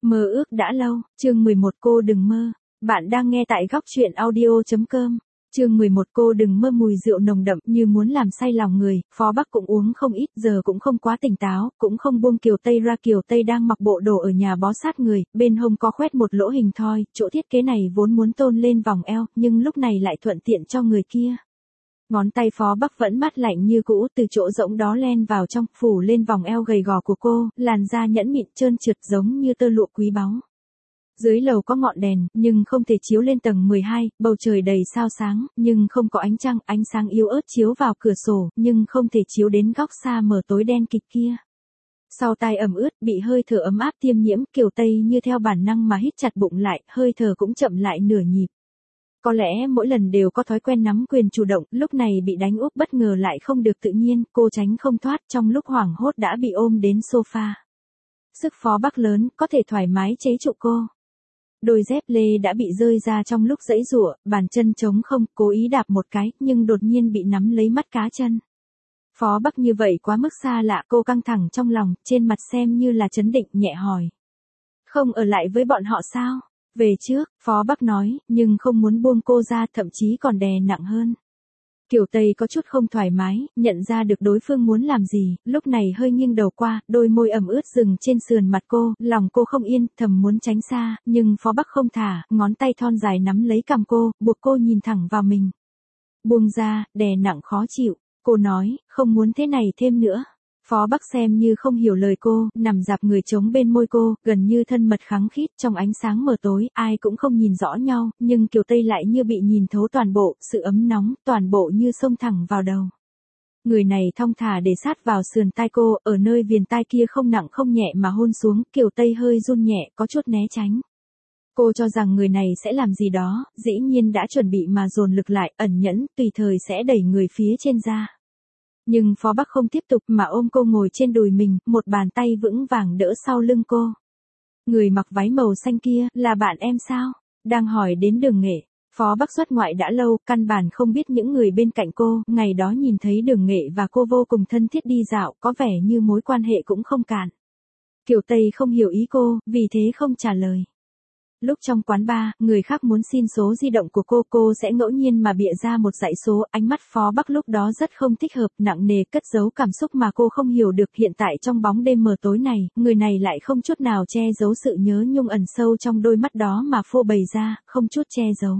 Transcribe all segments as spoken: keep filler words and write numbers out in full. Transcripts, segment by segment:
Mơ ước đã lâu, chương mười một cô đừng mơ. Bạn đang nghe tại góc truyện audio.com. Chương mười một cô đừng mơ mùi rượu nồng đậm như muốn làm say lòng người, Phó Bắc cũng uống không ít, giờ cũng không quá tỉnh táo, cũng không buông Kiều Tây ra. Kiều Tây đang mặc bộ đồ ở nhà bó sát người, bên hông có khoét một lỗ hình thoi, chỗ thiết kế này vốn muốn tôn lên vòng eo, nhưng lúc này lại thuận tiện cho người kia. Ngón tay Phó Bắc vẫn mát lạnh như cũ, từ chỗ rỗng đó len vào trong, phủ lên vòng eo gầy gò của cô, làn da nhẵn mịn trơn trượt giống như tơ lụa quý báu. Dưới lầu có ngọn đèn, nhưng không thể chiếu lên tầng mười hai, bầu trời đầy sao sáng, nhưng không có ánh trăng, ánh sáng yếu ớt chiếu vào cửa sổ, nhưng không thể chiếu đến góc xa mờ tối đen kịt kia. Sau tai ẩm ướt, bị hơi thở ấm áp tiêm nhiễm, Kiều Tây như theo bản năng mà hít chặt bụng lại, hơi thở cũng chậm lại nửa nhịp. Có lẽ mỗi lần đều có thói quen nắm quyền chủ động, lúc này bị đánh úp bất ngờ lại không được tự nhiên, cô tránh không thoát, trong lúc hoảng hốt đã bị ôm đến sofa. Sức Phó Bắc lớn, có thể thoải mái chế trụ cô. Đôi dép lê đã bị rơi ra trong lúc giãy giụa, bàn chân trống không, cố ý đạp một cái, nhưng đột nhiên bị nắm lấy mắt cá chân. Phó Bắc như vậy quá mức xa lạ, cô căng thẳng trong lòng, trên mặt xem như là trấn định, nhẹ hỏi. Không ở lại với bọn họ sao? Về trước, Phó Bắc nói, nhưng không muốn buông cô ra, thậm chí còn đè nặng hơn. Kiều Tây có chút không thoải mái, nhận ra được đối phương muốn làm gì, lúc này hơi nghiêng đầu qua, đôi môi ẩm ướt dừng trên sườn mặt cô, lòng cô không yên, thầm muốn tránh xa, nhưng Phó Bắc không thả, ngón tay thon dài nắm lấy cằm cô, buộc cô nhìn thẳng vào mình. Buông ra, đè nặng khó chịu, cô nói, không muốn thế này thêm nữa. Phó Bắc xem như không hiểu lời cô, nằm dạp người chống bên môi cô, gần như thân mật khăng khít, trong ánh sáng mờ tối, ai cũng không nhìn rõ nhau, nhưng Kiều Tây lại như bị nhìn thấu toàn bộ, sự ấm nóng, toàn bộ như xông thẳng vào đầu. Người này thong thả để sát vào sườn tai cô, ở nơi viền tai kia không nặng không nhẹ mà hôn xuống, Kiều Tây hơi run nhẹ, có chút né tránh. Cô cho rằng người này sẽ làm gì đó, dĩ nhiên đã chuẩn bị mà dồn lực lại, ẩn nhẫn, tùy thời sẽ đẩy người phía trên ra. Nhưng Phó Bắc không tiếp tục mà ôm cô ngồi trên đùi mình, một bàn tay vững vàng đỡ sau lưng cô. Người mặc váy màu xanh kia, là bạn em sao? Đang hỏi đến Đường Nghệ. Phó Bắc xuất ngoại đã lâu, căn bản không biết những người bên cạnh cô, ngày đó nhìn thấy Đường Nghệ và cô vô cùng thân thiết đi dạo, có vẻ như mối quan hệ cũng không cạn. Kiều Tây không hiểu ý cô, vì thế không trả lời. Lúc trong quán bar, người khác muốn xin số di động của cô, cô sẽ ngẫu nhiên mà bịa ra một dãy số, ánh mắt Phó Bắc lúc đó rất không thích hợp, nặng nề, cất giấu cảm xúc mà cô không hiểu được. Hiện tại trong bóng đêm mờ tối này, người này lại không chút nào che giấu sự nhớ nhung ẩn sâu trong đôi mắt đó mà phô bày ra, không chút che giấu.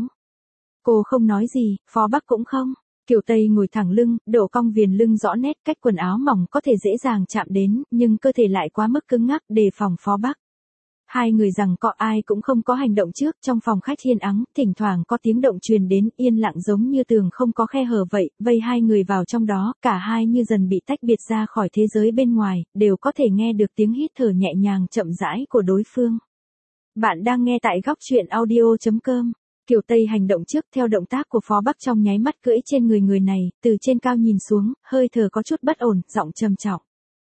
Cô không nói gì, Phó Bắc cũng không. Kiều Tây ngồi thẳng lưng, độ cong viền lưng rõ nét, cách quần áo mỏng có thể dễ dàng chạm đến, nhưng cơ thể lại quá mức cứng ngắc, đề phòng Phó Bắc. Hai người rằng có ai cũng không có hành động trước, trong phòng khách yên ắng, thỉnh thoảng có tiếng động truyền đến, yên lặng giống như tường không có khe hở vậy, vây hai người vào trong đó, cả hai như dần bị tách biệt ra khỏi thế giới bên ngoài, đều có thể nghe được tiếng hít thở nhẹ nhàng chậm rãi của đối phương. Bạn đang nghe tại góc truyện audio.com. Kiều Tây hành động trước theo động tác của Phó Bắc, trong nháy mắt cưỡi trên người người này, từ trên cao nhìn xuống, hơi thở có chút bất ổn, giọng trầm trọng.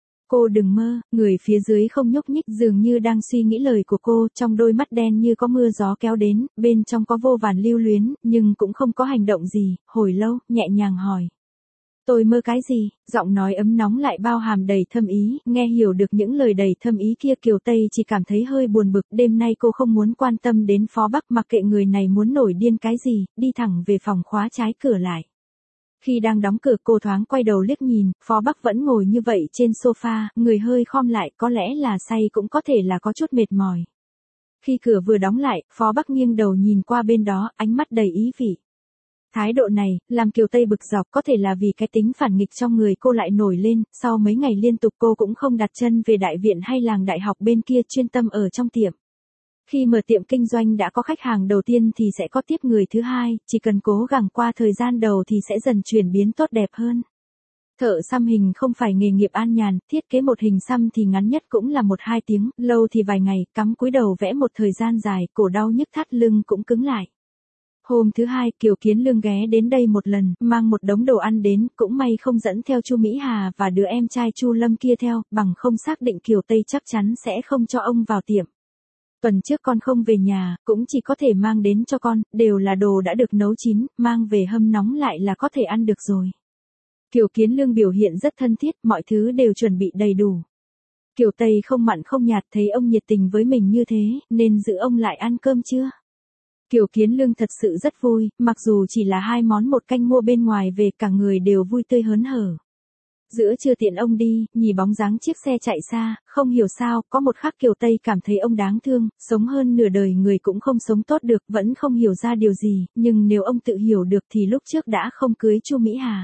Cô đừng mơ, người phía dưới không nhúc nhích, dường như đang suy nghĩ lời của cô, trong đôi mắt đen như có mưa gió kéo đến, bên trong có vô vàn lưu luyến, nhưng cũng không có hành động gì, hồi lâu, nhẹ nhàng hỏi. Tôi mơ cái gì? Giọng nói ấm nóng lại bao hàm đầy thâm ý, nghe hiểu được những lời đầy thâm ý kia, Kiều Tây chỉ cảm thấy hơi buồn bực, đêm nay cô không muốn quan tâm đến Phó Bắc, mặc kệ người này muốn nổi điên cái gì, đi thẳng về phòng khóa trái cửa lại. Khi đang đóng cửa, cô thoáng quay đầu liếc nhìn, Phó Bắc vẫn ngồi như vậy trên sofa, người hơi khom lại, có lẽ là say cũng có thể là có chút mệt mỏi. Khi cửa vừa đóng lại, Phó Bắc nghiêng đầu nhìn qua bên đó, ánh mắt đầy ý vị. Thái độ này, làm Kiều Tây bực dọc, có thể là vì cái tính phản nghịch trong người cô lại nổi lên, sau mấy ngày liên tục cô cũng không đặt chân về đại viện hay làng đại học bên kia, chuyên tâm ở trong tiệm. Khi mở tiệm kinh doanh đã có khách hàng đầu tiên thì sẽ có tiếp người thứ hai, chỉ cần cố gắng qua thời gian đầu thì sẽ dần chuyển biến tốt đẹp hơn. Thợ xăm hình không phải nghề nghiệp an nhàn, thiết kế một hình xăm thì ngắn nhất cũng là một hai tiếng, lâu thì vài ngày, cắm cúi đầu vẽ một thời gian dài, cổ đau nhức thắt lưng cũng cứng lại. Hôm thứ hai, Kiều Kiến Lương ghé đến đây một lần, mang một đống đồ ăn đến, cũng may không dẫn theo Chu Mỹ Hà và đứa em trai Chu Lâm kia theo, bằng không xác định Kiều Tây chắc chắn sẽ không cho ông vào tiệm. Tuần trước con không về nhà, cũng chỉ có thể mang đến cho con, đều là đồ đã được nấu chín, mang về hâm nóng lại là có thể ăn được rồi. Kiều Kiến Lương biểu hiện rất thân thiết, mọi thứ đều chuẩn bị đầy đủ. Kiều Tây không mặn không nhạt, thấy ông nhiệt tình với mình như thế, nên giữ ông lại ăn cơm chưa? Kiều Kiến Lương thật sự rất vui, mặc dù chỉ là hai món một canh mua bên ngoài về, cả người đều vui tươi hớn hở. Giữa trưa tiện ông đi, nhìn bóng dáng chiếc xe chạy xa, không hiểu sao, có một khắc Kiều Tây cảm thấy ông đáng thương, sống hơn nửa đời người cũng không sống tốt được, vẫn không hiểu ra điều gì, nhưng nếu ông tự hiểu được thì lúc trước đã không cưới Chu Mỹ Hà.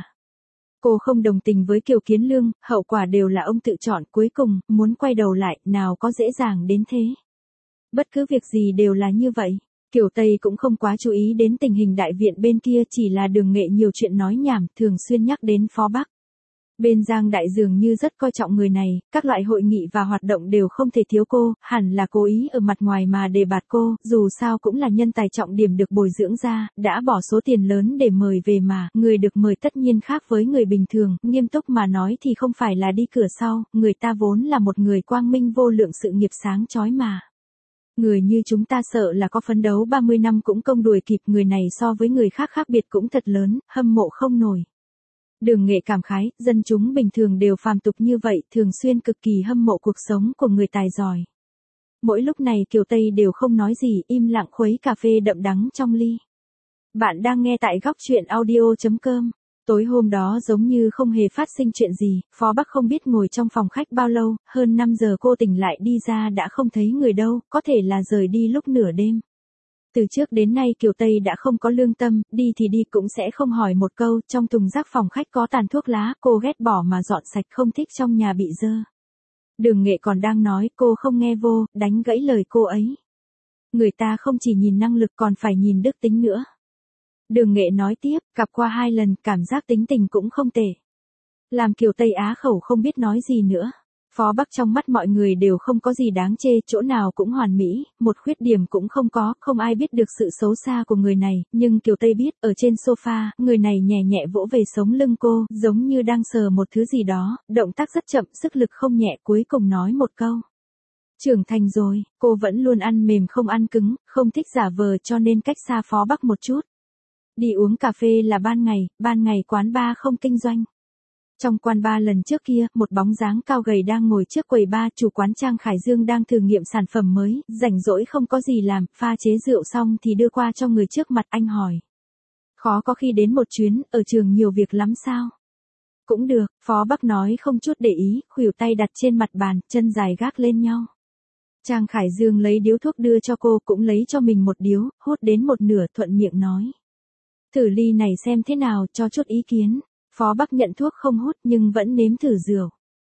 Cô không đồng tình với Kiều Kiến Lương, hậu quả đều là ông tự chọn, cuối cùng, muốn quay đầu lại, nào có dễ dàng đến thế. Bất cứ việc gì đều là như vậy. Kiều Tây cũng không quá chú ý đến tình hình đại viện bên kia, chỉ là Đường Nghệ nhiều chuyện nói nhảm, thường xuyên nhắc đến Phó Bắc. Bên Giang Đại dường như rất coi trọng người này, các loại hội nghị và hoạt động đều không thể thiếu cô, hẳn là cố ý ở mặt ngoài mà đề bạt cô, dù sao cũng là nhân tài trọng điểm được bồi dưỡng ra, đã bỏ số tiền lớn để mời về mà, người được mời tất nhiên khác với người bình thường, nghiêm túc mà nói thì không phải là đi cửa sau, người ta vốn là một người quang minh vô lượng sự nghiệp sáng chói mà. Người như chúng ta sợ là có phấn đấu ba mươi năm cũng không đuổi kịp, người này so với người khác khác biệt cũng thật lớn, hâm mộ không nổi. Đường Nghệ cảm khái, dân chúng bình thường đều phàm tục như vậy, thường xuyên cực kỳ hâm mộ cuộc sống của người tài giỏi. Mỗi lúc này Kiều Tây đều không nói gì, im lặng khuấy cà phê đậm đắng trong ly. Bạn đang nghe tại góc truyện audio chấm com. Tối hôm đó giống như không hề phát sinh chuyện gì, Phó Bắc không biết ngồi trong phòng khách bao lâu, hơn năm giờ cô tỉnh lại đi ra đã không thấy người đâu, có thể là rời đi lúc nửa đêm. Từ trước đến nay Kiều Tây đã không có lương tâm, đi thì đi cũng sẽ không hỏi một câu, trong thùng rác phòng khách có tàn thuốc lá, cô ghét bỏ mà dọn sạch, không thích trong nhà bị dơ. Đường Nghệ còn đang nói, cô không nghe vô, đánh gãy lời cô ấy. Người ta không chỉ nhìn năng lực còn phải nhìn đức tính nữa. Đường Nghệ nói tiếp, gặp qua hai lần, cảm giác tính tình cũng không tệ. Làm Kiều Tây á khẩu không biết nói gì nữa. Phó Bắc trong mắt mọi người đều không có gì đáng chê, chỗ nào cũng hoàn mỹ, một khuyết điểm cũng không có, không ai biết được sự xấu xa của người này, nhưng Kiều Tây biết, ở trên sofa, người này nhẹ nhẹ vỗ về sống lưng cô, giống như đang sờ một thứ gì đó, động tác rất chậm, sức lực không nhẹ, cuối cùng nói một câu. Trưởng thành rồi, cô vẫn luôn ăn mềm không ăn cứng, không thích giả vờ cho nên cách xa Phó Bắc một chút. Đi uống cà phê là ban ngày, ban ngày quán bar không kinh doanh. Trong quán bar lần trước kia, một bóng dáng cao gầy đang ngồi trước quầy bar, chủ quán Trang Khải Dương đang thử nghiệm sản phẩm mới, rảnh rỗi không có gì làm, pha chế rượu xong thì đưa qua cho người trước mặt, anh hỏi. Khó có khi đến một chuyến, ở trường nhiều việc lắm sao? Cũng được, Phó Bắc nói không chút để ý, khuỷu tay đặt trên mặt bàn, chân dài gác lên nhau. Trang Khải Dương lấy điếu thuốc đưa cho cô, cũng lấy cho mình một điếu, hút đến một nửa, thuận miệng nói. Thử ly này xem thế nào, cho chút ý kiến. Phó Bắc nhận thuốc không hút nhưng vẫn nếm thử rượu.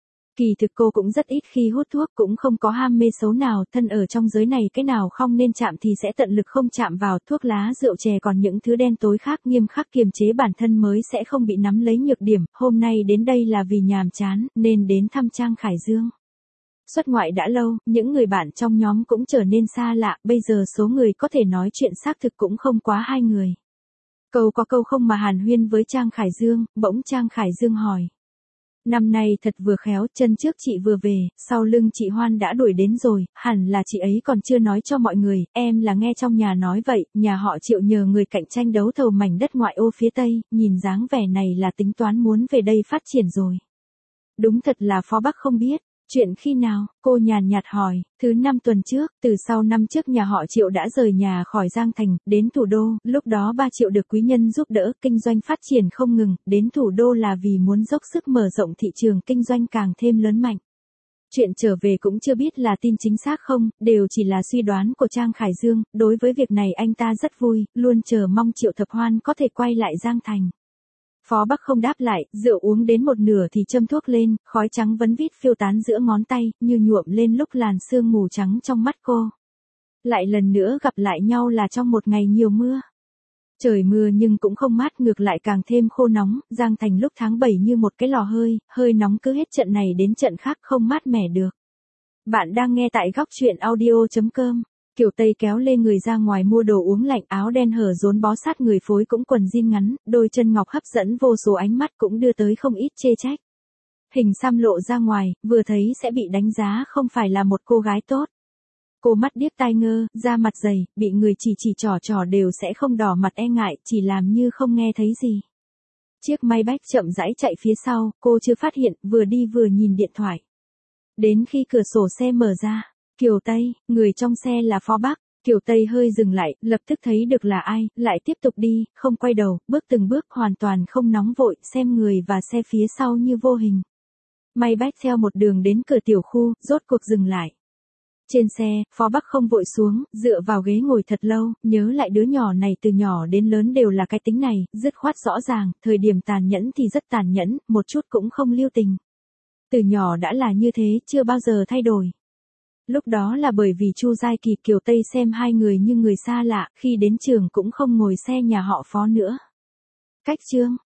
Kỳ thực cô cũng rất ít khi hút thuốc, cũng không có ham mê xấu nào, thân ở trong giới này cái nào không nên chạm thì sẽ tận lực không chạm vào, thuốc lá rượu chè còn những thứ đen tối khác nghiêm khắc kiềm chế bản thân mới sẽ không bị nắm lấy nhược điểm, hôm nay đến đây là vì nhàm chán, nên đến thăm Trang Khải Dương. Xuất ngoại đã lâu, những người bạn trong nhóm cũng trở nên xa lạ, bây giờ số người có thể nói chuyện xác thực cũng không quá hai người. Câu có câu không mà hàn huyên với Trang Khải Dương, bỗng Trang Khải Dương hỏi. Năm nay thật vừa khéo, chân trước chị vừa về, sau lưng chị Hoan đã đuổi đến rồi, hẳn là chị ấy còn chưa nói cho mọi người, em là nghe trong nhà nói vậy, nhà họ Triệu nhờ người cạnh tranh đấu thầu mảnh đất ngoại ô phía Tây, nhìn dáng vẻ này là tính toán muốn về đây phát triển rồi. Đúng thật là Phó Bắc không biết. Chuyện khi nào, cô nhàn nhạt hỏi, thứ năm tuần trước, từ sau năm trước nhà họ Triệu đã rời nhà khỏi Giang Thành, đến thủ đô, lúc đó ba Triệu được quý nhân giúp đỡ, kinh doanh phát triển không ngừng, đến thủ đô là vì muốn dốc sức mở rộng thị trường kinh doanh càng thêm lớn mạnh. Chuyện trở về cũng chưa biết là tin chính xác không, đều chỉ là suy đoán của Trang Khải Dương, đối với việc này anh ta rất vui, luôn chờ mong Triệu Thập Hoan có thể quay lại Giang Thành. Phó Bắc không đáp lại, rượu uống đến một nửa thì châm thuốc lên, khói trắng vấn vít phiêu tán giữa ngón tay, như nhuộm lên lúc làn sương mù trắng trong mắt cô. Lại lần nữa gặp lại nhau là trong một ngày nhiều mưa. Trời mưa nhưng cũng không mát, ngược lại càng thêm khô nóng, Giang Thành lúc tháng bảy như một cái lò hơi, hơi nóng cứ hết trận này đến trận khác không mát mẻ được. Bạn đang nghe tại góc truyện audio chấm com. Kiều Tây kéo lê người ra ngoài mua đồ uống lạnh, áo đen hở rốn bó sát người, phối cũng quần jean ngắn, đôi chân ngọc hấp dẫn vô số ánh mắt, cũng đưa tới không ít chê trách. Hình xăm lộ ra ngoài, vừa thấy sẽ bị đánh giá không phải là một cô gái tốt. Cô mắt điếc tai ngơ, da mặt dày, bị người chỉ chỉ trò trò đều sẽ không đỏ mặt e ngại, chỉ làm như không nghe thấy gì. Chiếc Maybach chậm rãi chạy phía sau, cô chưa phát hiện, vừa đi vừa nhìn điện thoại. Đến khi cửa sổ xe mở ra, Kiều Tây, người trong xe là Phó Bắc. Kiều Tây hơi dừng lại, lập tức thấy được là ai, lại tiếp tục đi, không quay đầu, bước từng bước hoàn toàn không nóng vội, xem người và xe phía sau như vô hình. May bách theo một đường đến cửa tiểu khu, rốt cuộc dừng lại. Trên xe, Phó Bắc không vội xuống, dựa vào ghế ngồi thật lâu, nhớ lại đứa nhỏ này từ nhỏ đến lớn đều là cái tính này, dứt khoát rõ ràng, thời điểm tàn nhẫn thì rất tàn nhẫn, một chút cũng không lưu tình. Từ nhỏ đã là như thế, chưa bao giờ thay đổi. Lúc đó là bởi vì Chu Giai Kỳ Kiều Tây xem hai người như người xa lạ, khi đến trường cũng không ngồi xe nhà họ Phó nữa. Cách chương